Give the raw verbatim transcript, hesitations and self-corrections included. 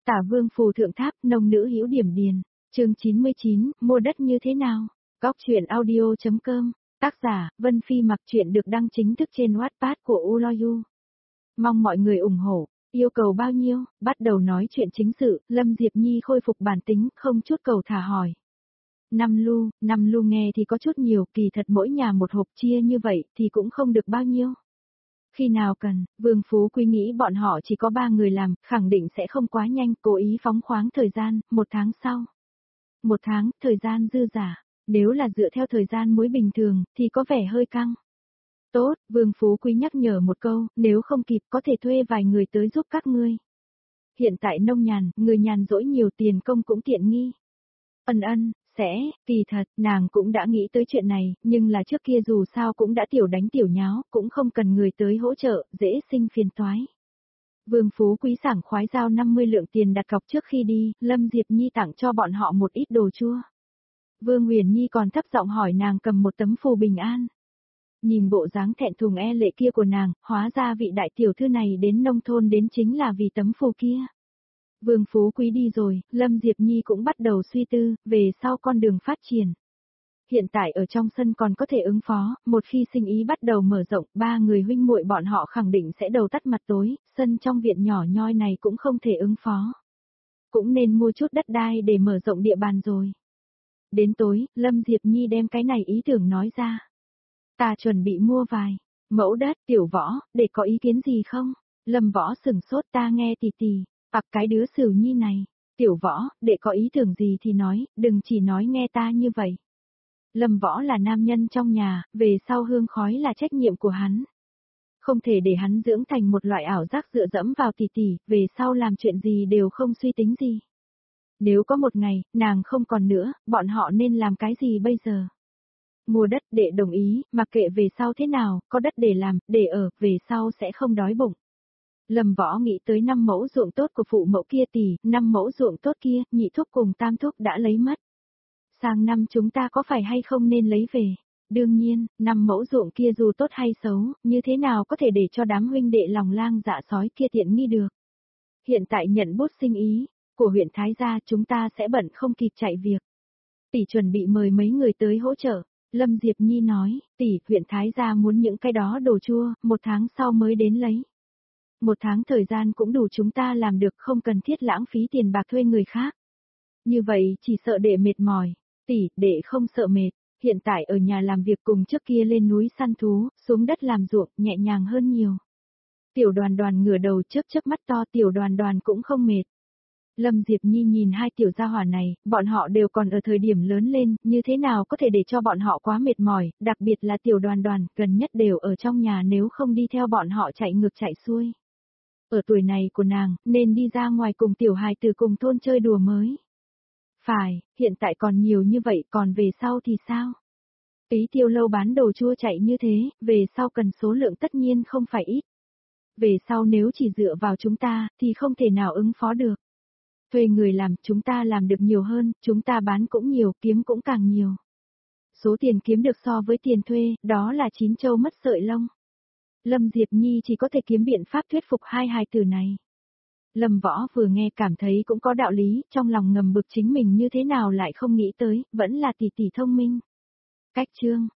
Tả Vương phù thượng tháp, nông nữ hữu điểm điền. Chương chín mươi chín, mua đất như thế nào? Góc truyện audio chấm com. Tác giả, Vân Phi Mặc. Truyện được đăng chính thức trên Wattpad của Uloyu. Mong mọi người ủng hộ. Yêu cầu bao nhiêu? Bắt đầu nói chuyện chính sự, Lâm Diệp Nhi khôi phục bản tính, không chút cầu thả hỏi. Năm lu, năm lu nghe thì có chút nhiều, kỳ thật mỗi nhà một hộp chia như vậy thì cũng không được bao nhiêu. Khi nào cần, Vương Phú Quý nghĩ bọn họ chỉ có ba người làm, khẳng định sẽ không quá nhanh, cố ý phóng khoáng thời gian, một tháng sau. Một tháng, thời gian dư giả, nếu là dựa theo thời gian muối bình thường, thì có vẻ hơi căng. Tốt, Vương Phú Quý nhắc nhở một câu, nếu không kịp có thể thuê vài người tới giúp các ngươi. Hiện tại nông nhàn, người nhàn rỗi nhiều tiền công cũng tiện nghi. Ân ân, sẽ, kỳ thật, nàng cũng đã nghĩ tới chuyện này, nhưng là trước kia dù sao cũng đã tiểu đánh tiểu nháo, cũng không cần người tới hỗ trợ, dễ sinh phiền toái. Vương Phú Quý sảng khoái giao năm mươi lượng tiền đặt cọc trước khi đi, Lâm Diệp Nhi tặng cho bọn họ một ít đồ chua. Vương Huyền Nhi còn thấp giọng hỏi nàng cầm một tấm phù bình an. Nhìn bộ dáng thẹn thùng e lệ kia của nàng, hóa ra vị đại tiểu thư này đến nông thôn đến chính là vì tấm phù kia. Vương Phú Quý đi rồi, Lâm Diệp Nhi cũng bắt đầu suy tư, về sau con đường phát triển. Hiện tại ở trong sân còn có thể ứng phó, một khi sinh ý bắt đầu mở rộng, ba người huynh muội bọn họ khẳng định sẽ đầu tắt mặt tối, sân trong viện nhỏ nhoi này cũng không thể ứng phó. Cũng nên mua chút đất đai để mở rộng địa bàn rồi. Đến tối, Lâm Diệp Nhi đem cái này ý tưởng nói ra. Ta chuẩn bị mua vài mẫu đất, Tiểu Võ, để có ý kiến gì không? Lâm Võ sừng sốt, ta nghe tì tì. Ặc cái đứa Sửu Nhi này, Tiểu Võ, để có ý tưởng gì thì nói, đừng chỉ nói nghe ta như vậy. Lâm Võ là nam nhân trong nhà, về sau hương khói là trách nhiệm của hắn. Không thể để hắn dưỡng thành một loại ảo giác dựa dẫm vào tỷ tỷ, về sau làm chuyện gì đều không suy tính gì. Nếu có một ngày, nàng không còn nữa, bọn họ nên làm cái gì bây giờ? Mua đất, đệ đồng ý, mặc kệ về sau thế nào, có đất để làm, để ở, về sau sẽ không đói bụng. Lâm Võ nghĩ tới năm mẫu ruộng tốt của phụ mẫu kia tỷ, năm mẫu ruộng tốt kia, nhị thúc cùng tam thúc đã lấy mất. Sang năm chúng ta có phải hay không nên lấy về? Đương nhiên, năm mẫu ruộng kia dù tốt hay xấu, như thế nào có thể để cho đám huynh đệ lòng lang dạ sói kia tiện nghi được. Hiện tại nhận bút sinh ý, của huyện Thái Gia chúng ta sẽ bận không kịp chạy việc. Tỷ chuẩn bị mời mấy người tới hỗ trợ. Lâm Diệp Nhi nói, tỷ, huyện Thái Gia muốn những cái đó đồ chua, một tháng sau mới đến lấy. Một tháng thời gian cũng đủ chúng ta làm được, không cần thiết lãng phí tiền bạc thuê người khác. Như vậy chỉ sợ đệ mệt mỏi. Tỷ, đệ không sợ mệt, hiện tại ở nhà làm việc cùng trước kia lên núi săn thú, xuống đất làm ruộng, nhẹ nhàng hơn nhiều. Tiểu Đoàn Đoàn ngửa đầu chớp chớp mắt to, Tiểu Đoàn Đoàn cũng không mệt. Lâm Diệp Nhi nhìn hai tiểu gia hỏa này, bọn họ đều còn ở thời điểm lớn lên, như thế nào có thể để cho bọn họ quá mệt mỏi, đặc biệt là Tiểu Đoàn Đoàn, gần nhất đều ở trong nhà nếu không đi theo bọn họ chạy ngược chạy xuôi. Ở tuổi này của nàng, nên đi ra ngoài cùng tiểu hài từ cùng thôn chơi đùa mới. Phải, hiện tại còn nhiều như vậy, còn về sau thì sao? Ý Tiêu Lâu bán đồ chua chạy như thế, về sau cần số lượng tất nhiên không phải ít. Về sau nếu chỉ dựa vào chúng ta, thì không thể nào ứng phó được. Thuê người làm, chúng ta làm được nhiều hơn, chúng ta bán cũng nhiều, kiếm cũng càng nhiều. Số tiền kiếm được so với tiền thuê, đó là chín châu mất sợi lông. Lâm Diệp Nhi chỉ có thể kiếm biện pháp thuyết phục hai hài tử này. Lâm Võ vừa nghe cảm thấy cũng có đạo lý, trong lòng ngầm bực chính mình như thế nào lại không nghĩ tới, vẫn là tỷ tỷ thông minh. Cách chương,